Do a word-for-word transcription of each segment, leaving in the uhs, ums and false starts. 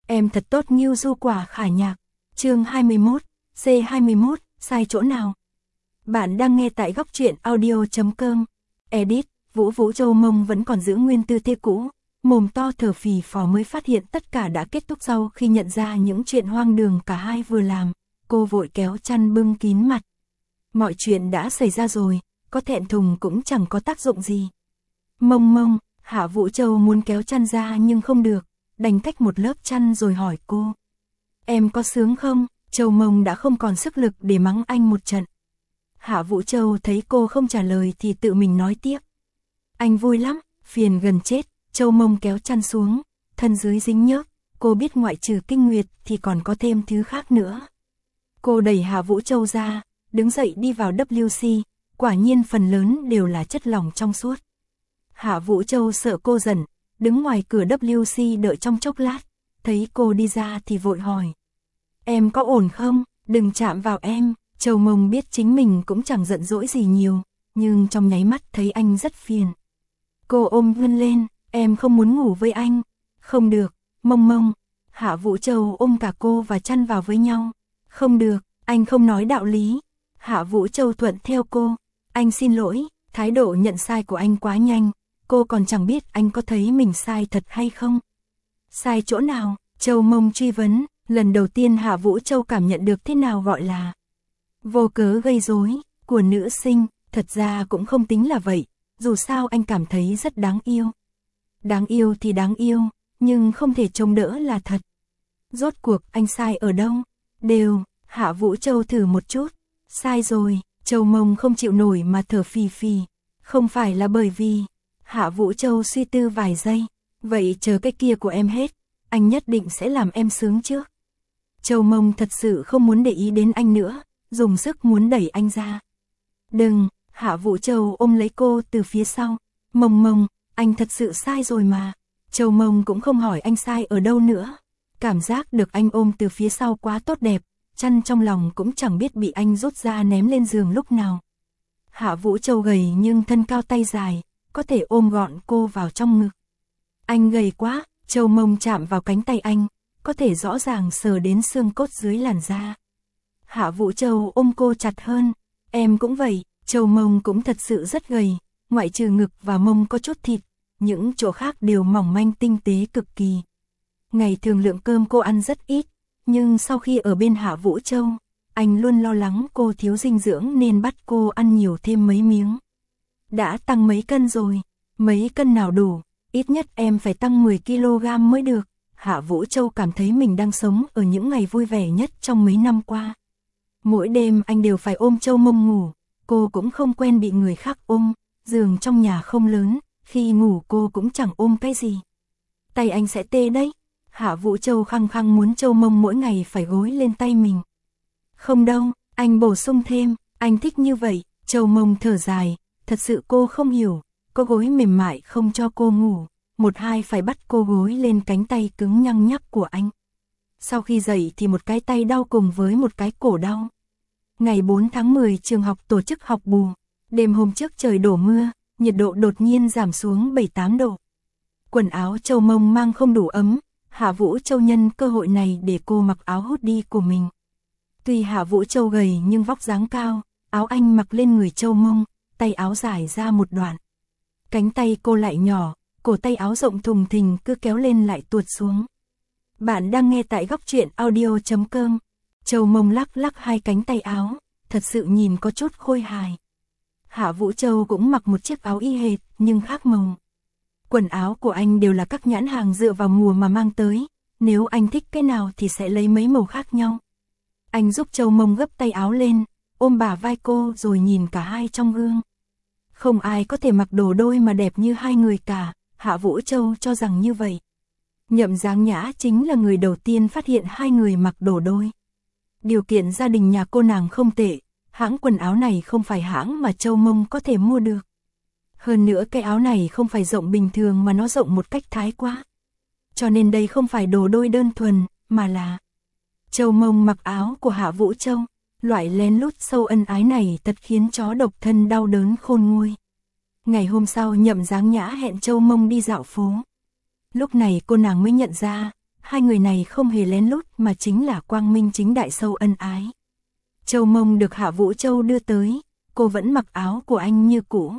Em thật tốt Ngưu Du Quả Khả Nhạc. Chương hai mươi mốt, C hai mươi mốt, sai chỗ nào? Bạn đang nghe tại góc truyện audio chấm com. Edit, Vũ Vũ Châu Mông vẫn còn giữ nguyên tư thế cũ, mồm to thở phì phò mới phát hiện tất cả đã kết thúc. Sau khi nhận ra những chuyện hoang đường cả hai vừa làm, cô vội kéo chăn bưng kín mặt. Mọi chuyện đã xảy ra rồi, có thẹn thùng cũng chẳng có tác dụng gì. Mông Mông, Hạ Vũ Châu muốn kéo chăn ra nhưng không được, đành cách một lớp chăn rồi hỏi cô. Em có sướng không? Châu Mông đã không còn sức lực để mắng anh một trận. Hạ Vũ Châu thấy cô không trả lời thì tự mình nói tiếp. Anh vui lắm, phiền gần chết. Châu Mông kéo chăn xuống, thân dưới dính nhớp, cô biết ngoại trừ kinh nguyệt thì còn có thêm thứ khác nữa. Cô đẩy Hạ Vũ Châu ra, đứng dậy đi vào vê kép xê, quả nhiên phần lớn đều là chất lỏng trong suốt. Hạ Vũ Châu sợ cô giận, đứng ngoài cửa vê kép xê đợi trong chốc lát, thấy cô đi ra thì vội hỏi. Em có ổn không? Đừng chạm vào em. Châu Mông biết chính mình cũng chẳng giận dỗi gì nhiều, nhưng trong nháy mắt thấy anh rất phiền. Cô ôm Vân lên, em không muốn ngủ với anh. Không được, Mông Mông. Hạ Vũ Châu ôm cả cô và chăn vào với nhau. Không được, anh không nói đạo lý. Hạ Vũ Châu thuận theo cô. Anh xin lỗi, thái độ nhận sai của anh quá nhanh, cô còn chẳng biết anh có thấy mình sai thật hay không. Sai chỗ nào? Châu Mông truy vấn, lần đầu tiên Hạ Vũ Châu cảm nhận được thế nào gọi là vô cớ gây rối của nữ sinh. Thật ra cũng không tính là vậy, dù sao anh cảm thấy rất đáng yêu. Đáng yêu thì đáng yêu, nhưng không thể trông đỡ là thật. Rốt cuộc anh sai ở đâu? Đều. Hạ Vũ Châu thử một chút. Sai rồi. Châu Mông không chịu nổi mà thở phì phì. Không phải là bởi vì... Hạ Vũ Châu suy tư vài giây. Vậy chờ cái kia của em hết, anh nhất định sẽ làm em sướng trước. Châu Mông thật sự không muốn để ý đến anh nữa, dùng sức muốn đẩy anh ra. Đừng. Hạ Vũ Châu ôm lấy cô từ phía sau. Mông Mông, anh thật sự sai rồi mà. Châu Mông cũng không hỏi anh sai ở đâu nữa. Cảm giác được anh ôm từ phía sau quá tốt đẹp, chăn trong lòng cũng chẳng biết bị anh rút ra ném lên giường lúc nào. Hạ Vũ Châu gầy nhưng thân cao tay dài, có thể ôm gọn cô vào trong ngực. Anh gầy quá. Châu Mông chạm vào cánh tay anh, có thể rõ ràng sờ đến xương cốt dưới làn da. Hạ Vũ Châu ôm cô chặt hơn. Em cũng vậy. Châu Mông cũng thật sự rất gầy, ngoại trừ ngực và mông có chút thịt, những chỗ khác đều mỏng manh tinh tế cực kỳ. Ngày thường lượng cơm cô ăn rất ít, nhưng sau khi ở bên Hạ Vũ Châu, anh luôn lo lắng cô thiếu dinh dưỡng nên bắt cô ăn nhiều thêm mấy miếng. Đã tăng mấy cân rồi? Mấy cân nào đủ? Ít nhất em phải tăng mười ki lô gam mới được. Hạ Vũ Châu cảm thấy mình đang sống ở những ngày vui vẻ nhất trong mấy năm qua. Mỗi đêm anh đều phải ôm Châu Mông ngủ, cô cũng không quen bị người khác ôm, giường trong nhà không lớn, khi ngủ cô cũng chẳng ôm cái gì. Tay anh sẽ tê đấy. Hạ Vũ Châu khăng khăng muốn Châu Mông mỗi ngày phải gối lên tay mình. Không đâu, anh bổ sung thêm, anh thích như vậy. Châu Mông thở dài, thật sự cô không hiểu, có gối mềm mại không cho cô ngủ, một hai phải bắt cô gối lên cánh tay cứng nhăng nhắc của anh. Sau khi dậy thì một cái tay đau cùng với một cái cổ đau. Ngày bốn tháng mười trường học tổ chức học bù, đêm hôm trước trời đổ mưa, nhiệt độ đột nhiên giảm xuống bảy tám độ. Quần áo Châu Mông mang không đủ ấm, Hạ Vũ Châu nhân cơ hội này để cô mặc áo hoodie của mình. Tuy Hạ Vũ Châu gầy nhưng vóc dáng cao, áo anh mặc lên người Châu Mông, tay áo dài ra một đoạn. Cánh tay cô lại nhỏ, cổ tay áo rộng thùng thình cứ kéo lên lại tuột xuống. Bạn đang nghe tại góc truyện audio chấm com. Châu Mông lắc lắc hai cánh tay áo, thật sự nhìn có chút khôi hài. Hạ Vũ Châu cũng mặc một chiếc áo y hệt nhưng khác màu. Quần áo của anh đều là các nhãn hàng dựa vào mùa mà mang tới, nếu anh thích cái nào thì sẽ lấy mấy màu khác nhau. Anh giúp Châu Mông gấp tay áo lên, ôm bả vai cô rồi nhìn cả hai trong gương. Không ai có thể mặc đồ đôi mà đẹp như hai người cả, Hạ Vũ Châu cho rằng như vậy. Nhậm Giáng Nhã chính là người đầu tiên phát hiện hai người mặc đồ đôi. Điều kiện gia đình nhà cô nàng không tệ, hãng quần áo này không phải hãng mà Châu Mông có thể mua được. Hơn nữa cái áo này không phải rộng bình thường mà nó rộng một cách thái quá. Cho nên đây không phải đồ đôi đơn thuần, mà là... Châu Mông mặc áo của Hạ Vũ Châu, loại lén lút sâu ân ái này thật khiến chó độc thân đau đớn khôn nguôi. Ngày hôm sau Nhậm Giáng Nhã hẹn Châu Mông đi dạo phố. Lúc này cô nàng mới nhận ra, hai người này không hề lén lút mà chính là quang minh chính đại sâu ân ái. Châu Mông được Hạ Vũ Châu đưa tới, cô vẫn mặc áo của anh như cũ.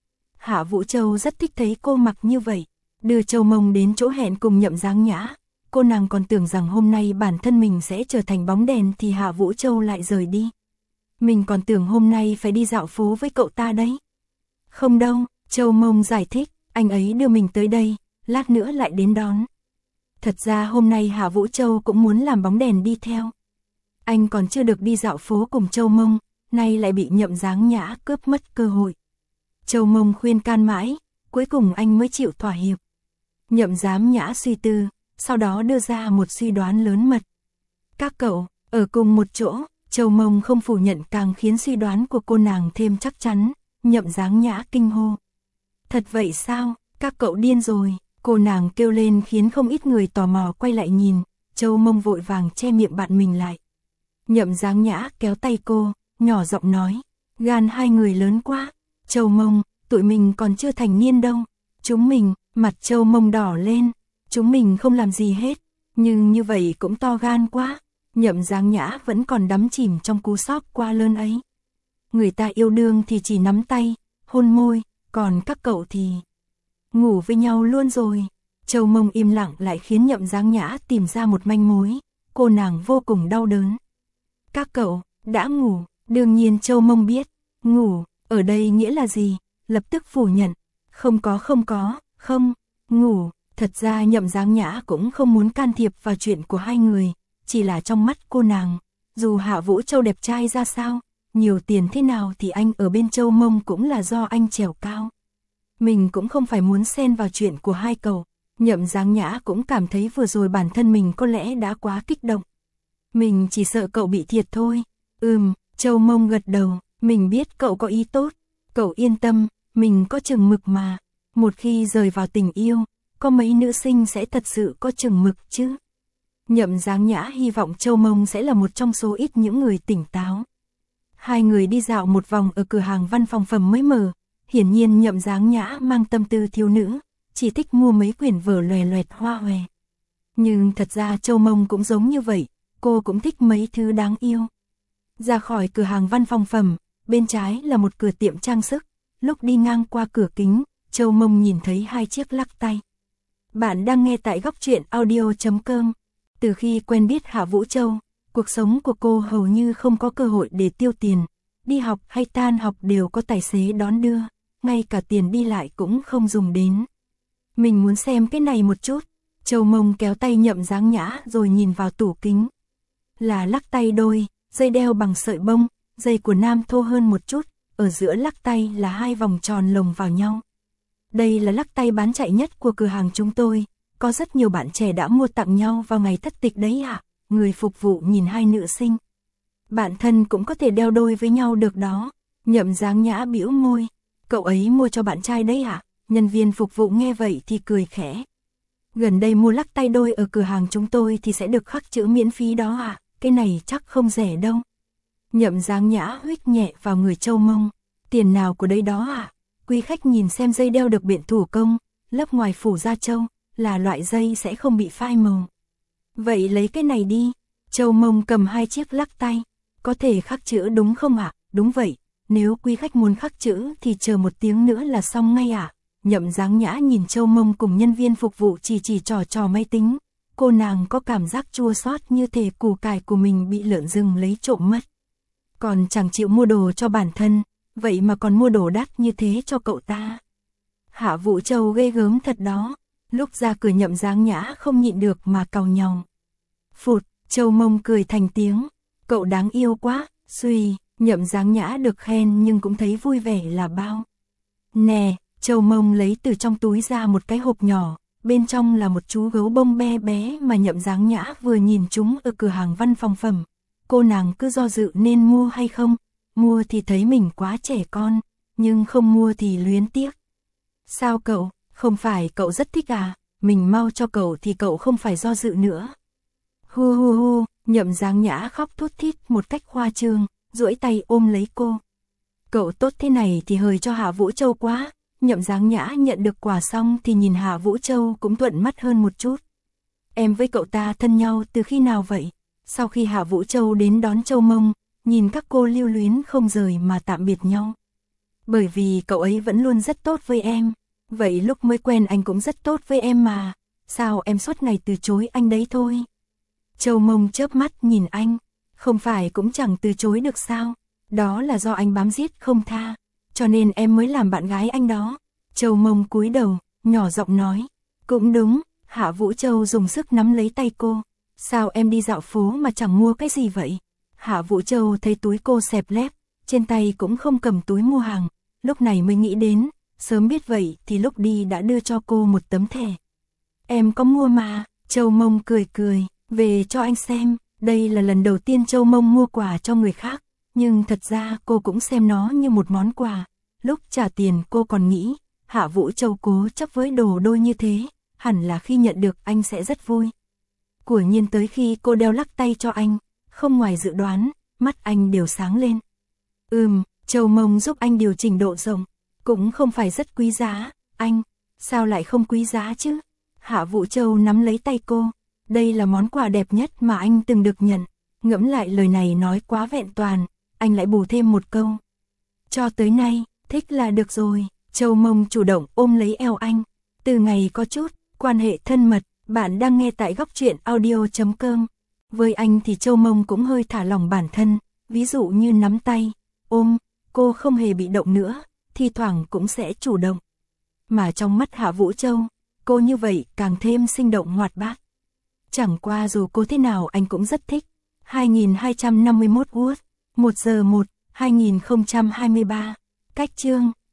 Hạ Vũ Châu rất thích thấy cô mặc như vậy, đưa Châu Mông đến chỗ hẹn cùng Nhậm Dáng Nhã. Cô nàng còn tưởng rằng hôm nay bản thân mình sẽ trở thành bóng đèn thì Hạ Vũ Châu lại rời đi. Mình còn tưởng hôm nay phải đi dạo phố với cậu ta đấy. Không đâu, Châu Mông giải thích, anh ấy đưa mình tới đây, lát nữa lại đến đón. Thật ra hôm nay Hạ Vũ Châu cũng muốn làm bóng đèn đi theo. Anh còn chưa được đi dạo phố cùng Châu Mông, nay lại bị Nhậm Dáng Nhã cướp mất cơ hội. Châu Mông khuyên can mãi, cuối cùng anh mới chịu thỏa hiệp. Nhậm Dáng Nhã suy tư, sau đó đưa ra một suy đoán lớn mật. Các cậu, ở cùng một chỗ, Châu Mông không phủ nhận càng khiến suy đoán của cô nàng thêm chắc chắn. Nhậm Dáng Nhã kinh hô. Thật vậy sao, các cậu điên rồi, cô nàng kêu lên khiến không ít người tò mò quay lại nhìn. Châu Mông vội vàng che miệng bạn mình lại. Nhậm Dáng Nhã kéo tay cô, nhỏ giọng nói, gan hai người lớn quá. Châu Mông, tụi mình còn chưa thành niên đâu. Chúng mình, mặt Châu Mông đỏ lên, chúng mình không làm gì hết, nhưng như vậy cũng to gan quá. Nhậm Dáng Nhã vẫn còn đắm chìm trong cú sốc quá lớn ấy. Người ta yêu đương thì chỉ nắm tay, hôn môi, còn các cậu thì ngủ với nhau luôn rồi. Châu Mông im lặng lại khiến Nhậm Dáng Nhã tìm ra một manh mối, cô nàng vô cùng đau đớn. Các cậu, đã ngủ, đương nhiên Châu Mông biết, ngủ, ở đây nghĩa là gì, lập tức phủ nhận, không có không có, không, ngủ. Thật ra Nhậm Dáng Nhã cũng không muốn can thiệp vào chuyện của hai người, chỉ là trong mắt cô nàng, dù Hạ Vũ Châu đẹp trai ra sao, nhiều tiền thế nào thì anh ở bên Châu Mông cũng là do anh trèo cao. Mình cũng không phải muốn xen vào chuyện của hai cậu. Nhậm Dáng Nhã cũng cảm thấy vừa rồi bản thân mình có lẽ đã quá kích động. Mình chỉ sợ cậu bị thiệt thôi. Ừm, Châu Mông gật đầu, mình biết cậu có ý tốt. Cậu yên tâm, mình có chừng mực mà. Một khi rời vào tình yêu, có mấy nữ sinh sẽ thật sự có chừng mực chứ. Nhậm Dáng Nhã hy vọng Châu Mông sẽ là một trong số ít những người tỉnh táo. Hai người đi dạo một vòng ở cửa hàng văn phòng phẩm mới mở. Hiển nhiên Nhậm Dáng Nhã mang tâm tư thiếu nữ, chỉ thích mua mấy quyển vở loè loẹt hoa hòe. Nhưng thật ra Châu Mông cũng giống như vậy, cô cũng thích mấy thứ đáng yêu. Ra khỏi cửa hàng văn phòng phẩm, bên trái là một cửa tiệm trang sức. Lúc đi ngang qua cửa kính, Châu Mông nhìn thấy hai chiếc lắc tay. Bạn đang nghe tại góc truyện audio chấm com. Từ khi quen biết Hạ Vũ Châu, cuộc sống của cô hầu như không có cơ hội để tiêu tiền. Đi học hay tan học đều có tài xế đón đưa, ngay cả tiền đi lại cũng không dùng đến. Mình muốn xem cái này một chút. Châu Mông kéo tay Nhậm Dáng Nhã rồi nhìn vào tủ kính. Là lắc tay đôi, dây đeo bằng sợi bông, dây của nam thô hơn một chút, ở giữa lắc tay là hai vòng tròn lồng vào nhau. Đây là lắc tay bán chạy nhất của cửa hàng chúng tôi, có rất nhiều bạn trẻ đã mua tặng nhau vào ngày thất tịch đấy ạ. À? Người phục vụ nhìn hai nữ sinh. Bạn thân cũng có thể đeo đôi với nhau được đó. Nhậm Dáng Nhã bĩu môi. Cậu ấy mua cho bạn trai đấy ạ? À? Nhân viên phục vụ nghe vậy thì cười khẽ. Gần đây mua lắc tay đôi ở cửa hàng chúng tôi thì sẽ được khắc chữ miễn phí đó ạ. À? Cái này chắc không rẻ đâu. Nhậm Dáng Nhã huých nhẹ vào người Châu Mông. Tiền nào của đấy đó ạ? À? Quý khách nhìn xem dây đeo được biện thủ công, lớp ngoài phủ da trâu, là loại dây sẽ không bị phai màu. Vậy lấy cái này đi. Châu Mông cầm hai chiếc lắc tay. Có thể khắc chữ đúng không ạ? À? Đúng vậy. Nếu quý khách muốn khắc chữ thì chờ một tiếng nữa là xong ngay ạ. À? Nhậm Dáng Nhã nhìn Châu Mông cùng nhân viên phục vụ chỉ chỉ trò trò máy tính. Cô nàng có cảm giác chua xót như thể củ cải của mình bị lợn rừng lấy trộm mất. Còn chẳng chịu mua đồ cho bản thân, vậy mà còn mua đồ đắt như thế cho cậu ta. Hạ Vũ Châu ghê gớm thật đó. Lúc ra cửa Nhậm Dáng Nhã không nhịn được mà càu nhàu. Phụt, Châu Mông cười thành tiếng. Cậu đáng yêu quá, suy, Nhậm Dáng Nhã được khen nhưng cũng thấy vui vẻ là bao. Nè, Châu Mông lấy từ trong túi ra một cái hộp nhỏ, bên trong là một chú gấu bông bé bé mà Nhậm Dáng Nhã vừa nhìn chúng ở cửa hàng văn phòng phẩm. Cô nàng cứ do dự nên mua hay không, mua thì thấy mình quá trẻ con, nhưng không mua thì luyến tiếc. Sao cậu, không phải cậu rất thích à, mình mau cho cậu thì cậu không phải do dự nữa. Hu hu hu, Nhậm Dáng Nhã khóc thút thít một cách khoa trương, duỗi tay ôm lấy cô. Cậu tốt thế này thì hời cho Hạ Vũ Châu quá. Nhậm Dáng Nhã nhận được quà xong thì nhìn Hạ Vũ Châu cũng thuận mắt hơn một chút. em với cậu ta thân nhau từ khi nào vậy? Sau khi Hạ Vũ Châu đến đón Châu Mông, nhìn các cô lưu luyến không rời mà tạm biệt nhau. Bởi vì cậu ấy vẫn luôn rất tốt với em. Vậy lúc mới quen anh cũng rất tốt với em mà. Sao em suốt ngày từ chối anh đấy thôi? Châu Mông chớp mắt nhìn anh. Không phải cũng chẳng từ chối được sao? Đó là do anh bám giết không tha. Cho nên em mới làm bạn gái anh đó. Châu Mông cúi đầu, nhỏ giọng nói. Cũng đúng. Hạ Vũ Châu dùng sức nắm lấy tay cô. Sao em đi dạo phố mà chẳng mua cái gì vậy? Hạ Vũ Châu thấy túi cô xẹp lép, trên tay cũng không cầm túi mua hàng. Lúc này mới nghĩ đến, sớm biết vậy thì lúc đi đã đưa cho cô một tấm thẻ. Em có mua mà. Châu Mông cười cười, về cho anh xem. Đây là lần đầu tiên Châu Mông mua quà cho người khác, nhưng thật ra cô cũng xem nó như một món quà. Lúc trả tiền cô còn nghĩ, Hạ Vũ Châu cố chấp với đồ đôi như thế, hẳn là khi nhận được anh sẽ rất vui. Quả nhiên tới khi cô đeo lắc tay cho anh, không ngoài dự đoán, mắt anh đều sáng lên. Ừm, Châu Mông giúp anh điều chỉnh độ rộng, cũng không phải rất quý giá. Anh, sao lại không quý giá chứ? Hạ Vũ Châu nắm lấy tay cô. Đây là món quà đẹp nhất mà anh từng được nhận. Ngẫm lại lời này nói quá vẹn toàn, anh lại bù thêm một câu. Cho tới nay, thích là được rồi. Châu Mông chủ động ôm lấy eo anh. Từ ngày có chút quan hệ thân mật, bạn đang nghe tại góc truyện audio chấm com. Với anh thì Châu Mông cũng hơi thả lỏng bản thân, ví dụ như nắm tay, ôm, cô không hề bị động nữa, thi thoảng cũng sẽ chủ động. Mà trong mắt Hạ Vũ Châu, cô như vậy càng thêm sinh động hoạt bát. Chẳng qua dù cô thế nào anh cũng rất thích. hai nghìn hai trăm năm mươi mốt Wood, một giờ một, hai nghìn không trăm hai mươi ba. Cách chương